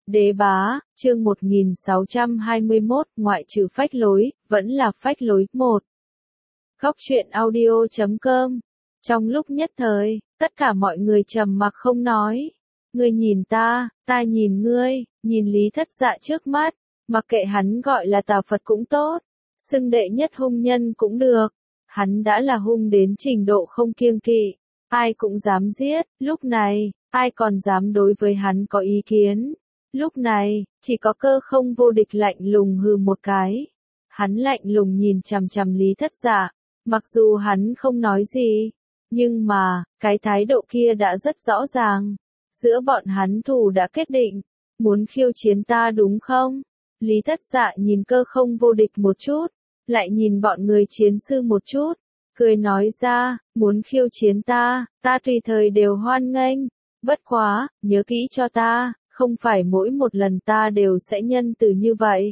Đế bá, chương 1621, ngoại trừ phách lối, vẫn là phách lối. 1. Góc truyện audio.com. Trong lúc nhất thời, tất cả mọi người trầm mặc không nói. Ngươi nhìn ta nhìn ngươi, nhìn Lý Thất Dạ trước mắt, mặc kệ hắn gọi là Tà Phật cũng tốt, xưng đệ nhất hung nhân cũng được. Hắn đã là hung đến trình độ không kiêng kỵ, ai cũng dám giết, lúc này, ai còn dám đối với hắn có ý kiến. Lúc này, chỉ có Cơ Không Vô Địch lạnh lùng hừ một cái. Hắn lạnh lùng nhìn chằm chằm Lý Thất Dạ, mặc dù hắn không nói gì, nhưng mà, cái thái độ kia đã rất rõ ràng. Giữa bọn hắn thù đã kết định, muốn khiêu chiến ta đúng không? Lý Thất Dạ nhìn Cơ Không Vô Địch một chút, lại nhìn bọn người chiến sư một chút, cười nói ra, muốn khiêu chiến ta tùy thời đều hoan nghênh. Bất quá, nhớ kỹ cho ta, không phải mỗi một lần ta đều sẽ nhân từ như vậy.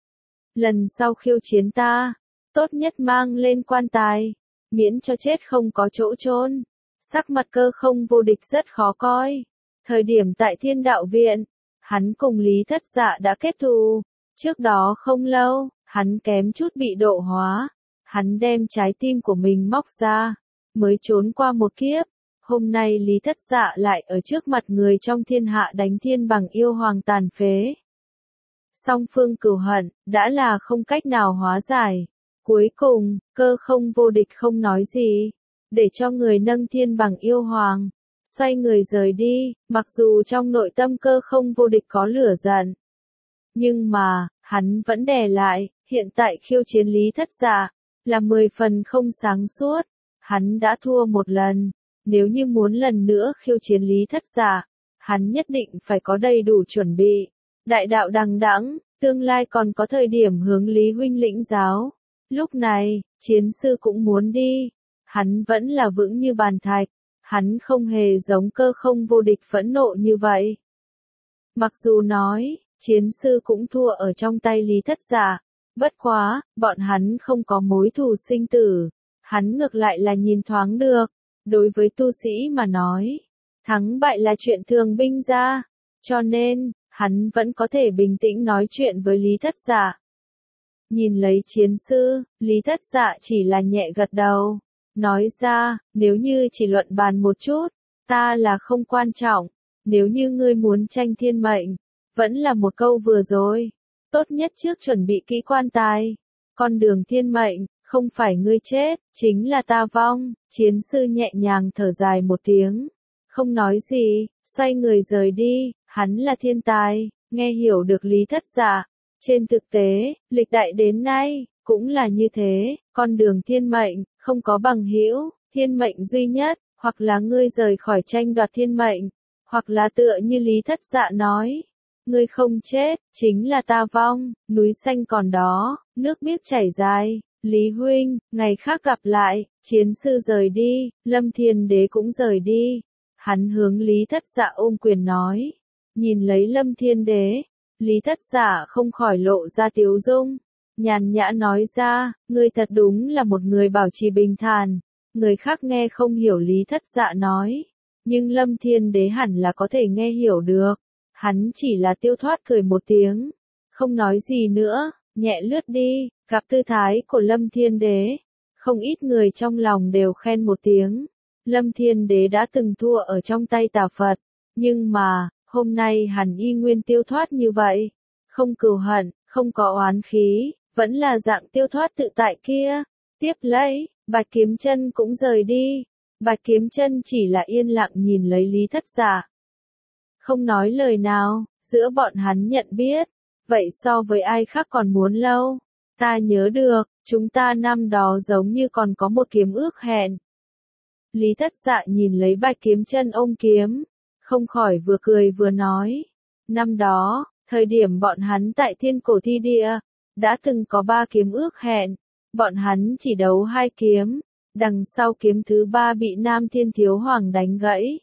Lần sau khiêu chiến ta, tốt nhất mang lên quan tài, miễn cho chết không có chỗ chôn. Sắc mặt Cơ Không Vô Địch rất khó coi. Thời điểm tại Thiên Đạo Viện, hắn cùng Lý Thất Dạ đã kết thù. Trước đó không lâu, hắn kém chút bị độ hóa. Hắn đem trái tim của mình móc ra, mới trốn qua một kiếp. Hôm nay Lý Thất Dạ lại ở trước mặt người trong thiên hạ đánh thiên bằng yêu hoàng tàn phế. Song phương cừu hận, đã là không cách nào hóa giải. Cuối cùng, Cơ Không Vô Địch không nói gì, để cho người nâng thiên bằng yêu hoàng, xoay người rời đi, mặc dù trong nội tâm Cơ Không Vô Địch có lửa giận. Nhưng mà, hắn vẫn đè lại, hiện tại khiêu chiến Lý Thất Dạ, là 10 phần không sáng suốt. Hắn đã thua một lần, nếu như muốn lần nữa khiêu chiến Lý Thất Dạ, hắn nhất định phải có đầy đủ chuẩn bị. Đại đạo đằng đẵng, tương lai còn có thời điểm hướng Lý huynh lĩnh giáo. Lúc này, chiến sư cũng muốn đi. Hắn vẫn là vững như bàn thạch. Hắn không hề giống Cơ Không Vô Địch phẫn nộ như vậy. Mặc dù nói, chiến sư cũng thua ở trong tay Lý Thất Dạ. Bất quá, bọn hắn không có mối thù sinh tử. Hắn ngược lại là nhìn thoáng được. Đối với tu sĩ mà nói, thắng bại là chuyện thường binh ra. Cho nên, hắn vẫn có thể bình tĩnh nói chuyện với Lý Thất Dạ. Nhìn lấy chiến sư, Lý Thất Dạ chỉ là nhẹ gật đầu. Nói ra, nếu như chỉ luận bàn một chút, ta là không quan trọng. Nếu như ngươi muốn tranh thiên mệnh, vẫn là một câu vừa rồi. Tốt nhất trước chuẩn bị kỹ quan tài. Con đường thiên mệnh, không phải ngươi chết, chính là ta vong. Chiến sư nhẹ nhàng thở dài một tiếng. Không nói gì, xoay người rời đi. Hắn là thiên tài, nghe hiểu được Lý Thất Dạ. Trên thực tế, lịch đại đến nay, cũng là như thế. Con đường thiên mệnh, không có bằng hữu, thiên mệnh duy nhất, hoặc là ngươi rời khỏi tranh đoạt thiên mệnh, hoặc là tựa như Lý Thất Dạ nói. Ngươi không chết, chính là ta vong, núi xanh còn đó, nước biếc chảy dài. Lý huynh, ngày khác gặp lại. Chiến sư rời đi, Lâm Thiên Đế cũng rời đi. Hắn hướng Lý Thất Dạ ôm quyền nói. Nhìn lấy Lâm Thiên Đế, Lý Thất Dạ không khỏi lộ ra tiếu dung. Nhàn nhã nói ra, ngươi thật đúng là một người bảo trì bình thản. Người khác nghe không hiểu Lý Thất Dạ nói, nhưng Lâm Thiên Đế hẳn là có thể nghe hiểu được. Hắn chỉ là tiêu thoát cười một tiếng, không nói gì nữa, nhẹ lướt đi. Gặp tư thái của Lâm Thiên Đế, không ít người trong lòng đều khen một tiếng. Lâm Thiên Đế đã từng thua ở trong tay Tà Phật, nhưng mà, hôm nay hắn y nguyên tiêu thoát như vậy. Không cừu hận, không có oán khí, vẫn là dạng tiêu thoát tự tại kia. Tiếp lấy, Bạch Kiếm Chân cũng rời đi. Bạch Kiếm Chân chỉ là yên lặng nhìn lấy Lý Thất Dạ. Không nói lời nào, giữa bọn hắn nhận biết. Vậy so với ai khác còn muốn lâu. Ta nhớ được, chúng ta năm đó giống như còn có một kiếm ước hẹn. Lý Thất Dạ nhìn lấy Bạch Kiếm Chân ôm kiếm, không khỏi vừa cười vừa nói. Năm đó, thời điểm bọn hắn tại Thiên Cổ Thi Địa, đã từng có 3 kiếm ước hẹn. Bọn hắn chỉ đấu 2 kiếm, đằng sau kiếm thứ 3 bị Nam Thiên Thiếu Hoàng đánh gãy.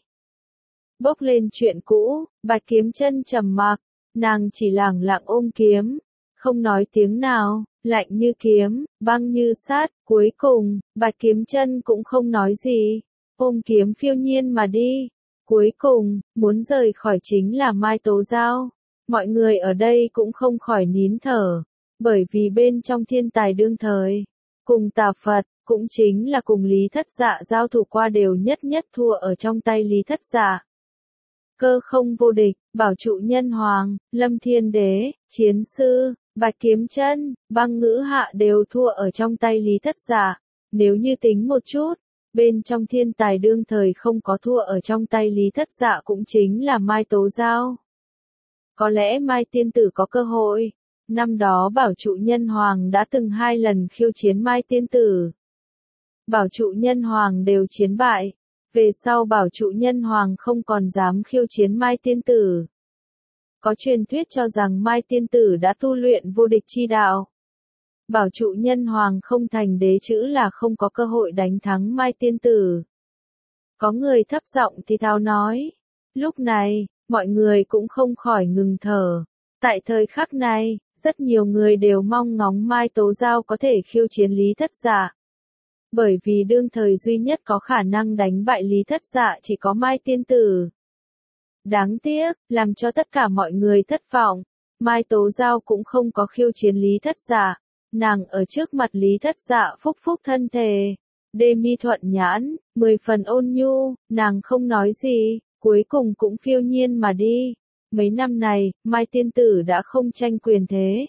Bốc lên chuyện cũ, Bạch Kiếm Chân trầm mặc, nàng chỉ lẳng lặng ôm kiếm, không nói tiếng nào, lạnh như kiếm, băng như sát. Cuối cùng, Bạch Kiếm Chân cũng không nói gì, ôm kiếm phiêu nhiên mà đi. Cuối cùng, muốn rời khỏi chính là Mai Tố Giao. Mọi người ở đây cũng không khỏi nín thở, bởi vì bên trong thiên tài đương thời, cùng Tà Phật, cũng chính là cùng Lý Thất Dạ giao thủ qua đều nhất nhất thua ở trong tay Lý Thất Dạ. Cơ Không Vô Địch, Bảo Trụ Nhân Hoàng, Lâm Thiên Đế, Chiến Sư, Bạch Kiếm Chân, Băng Ngữ Hạ đều thua ở trong tay Lý Thất Dạ. Nếu như tính một chút, bên trong thiên tài đương thời không có thua ở trong tay Lý Thất Dạ cũng chính là Mai Tố Giao. Có lẽ Mai Tiên Tử có cơ hội. Năm đó Bảo Trụ Nhân Hoàng đã từng 2 lần khiêu chiến Mai Tiên Tử. Bảo Trụ Nhân Hoàng đều chiến bại. Về sau Bảo Trụ Nhân Hoàng không còn dám khiêu chiến Mai Tiên Tử. Có truyền thuyết cho rằng Mai Tiên Tử đã tu luyện vô địch chi đạo. Bảo Trụ Nhân Hoàng không thành đế chữ là không có cơ hội đánh thắng Mai Tiên Tử. Có người thấp giọng thì thào nói. Lúc này, mọi người cũng không khỏi ngừng thở. Tại thời khắc này, rất nhiều người đều mong ngóng Mai Tố Giao có thể khiêu chiến Lý Thất Dạ. Bởi vì đương thời duy nhất có khả năng đánh bại Lý Thất Dạ chỉ có Mai Tiên Tử. Đáng tiếc, làm cho tất cả mọi người thất vọng, Mai Tố Giao cũng không có khiêu chiến Lý Thất Dạ. Nàng ở trước mặt Lý Thất Dạ phúc phúc thân thề. Đê mi thuận nhãn, 10 phần ôn nhu, nàng không nói gì, cuối cùng cũng phiêu nhiên mà đi. Mấy năm này, Mai Tiên Tử đã không tranh quyền thế.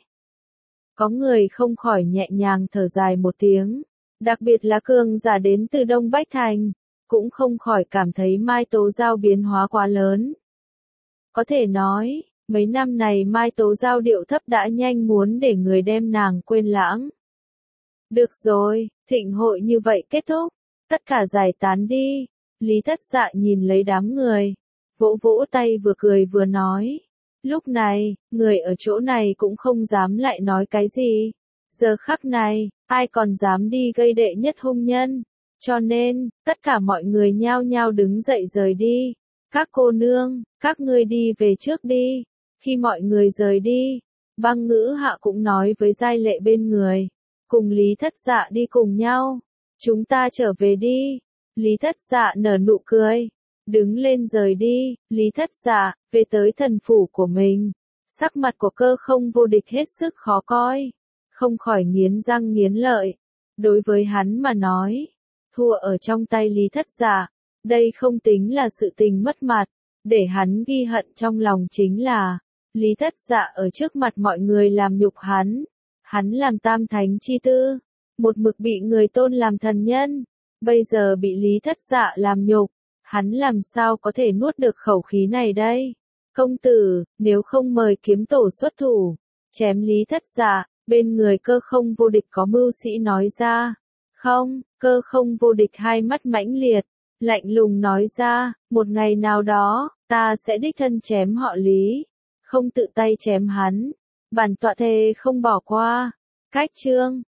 Có người không khỏi nhẹ nhàng thở dài một tiếng. Đặc biệt là cường giả đến từ Đông Bách Thành, cũng không khỏi cảm thấy Mai Tố Giao biến hóa quá lớn. Có thể nói, mấy năm này Mai Tố Giao điệu thấp đã nhanh muốn để người đem nàng quên lãng. Được rồi, thịnh hội như vậy kết thúc, tất cả giải tán đi. Lý Thất Dạ nhìn lấy đám người, vỗ vỗ tay vừa cười vừa nói. Lúc này, người ở chỗ này cũng không dám lại nói cái gì. Giờ khắc này, ai còn dám đi gây đệ nhất hung nhân. Cho nên, tất cả mọi người nhao nhao đứng dậy rời đi. Các cô nương, các ngươi đi về trước đi. Khi mọi người rời đi, Băng Ngữ Hạ cũng nói với Giai Lệ bên người. Cùng Lý Thất Dạ đi cùng nhau. Chúng ta trở về đi. Lý Thất Dạ nở nụ cười. Đứng lên rời đi, Lý Thất Dạ, về tới thần phủ của mình. Sắc mặt của Cơ Không Vô Địch hết sức khó coi. Không khỏi nghiến răng nghiến lợi. Đối với hắn mà nói, thua ở trong tay Lý Thất Dạ, đây không tính là sự tình mất mặt. Để hắn ghi hận trong lòng chính là, Lý Thất Dạ ở trước mặt mọi người làm nhục hắn. Hắn làm tam thánh chi tư, một mực bị người tôn làm thần nhân. Bây giờ bị Lý Thất Dạ làm nhục, hắn làm sao có thể nuốt được khẩu khí này đây? Công tử, nếu không mời kiếm tổ xuất thủ, chém Lý Thất Dạ. Bên người Cơ Không Vô Địch có mưu sĩ nói ra. Không, Cơ Không Vô Địch hai mắt mãnh liệt, lạnh lùng nói ra, một ngày nào đó, ta sẽ đích thân chém họ Lý. Không tự tay chém hắn. Bản tọa thề không bỏ qua. Cách chương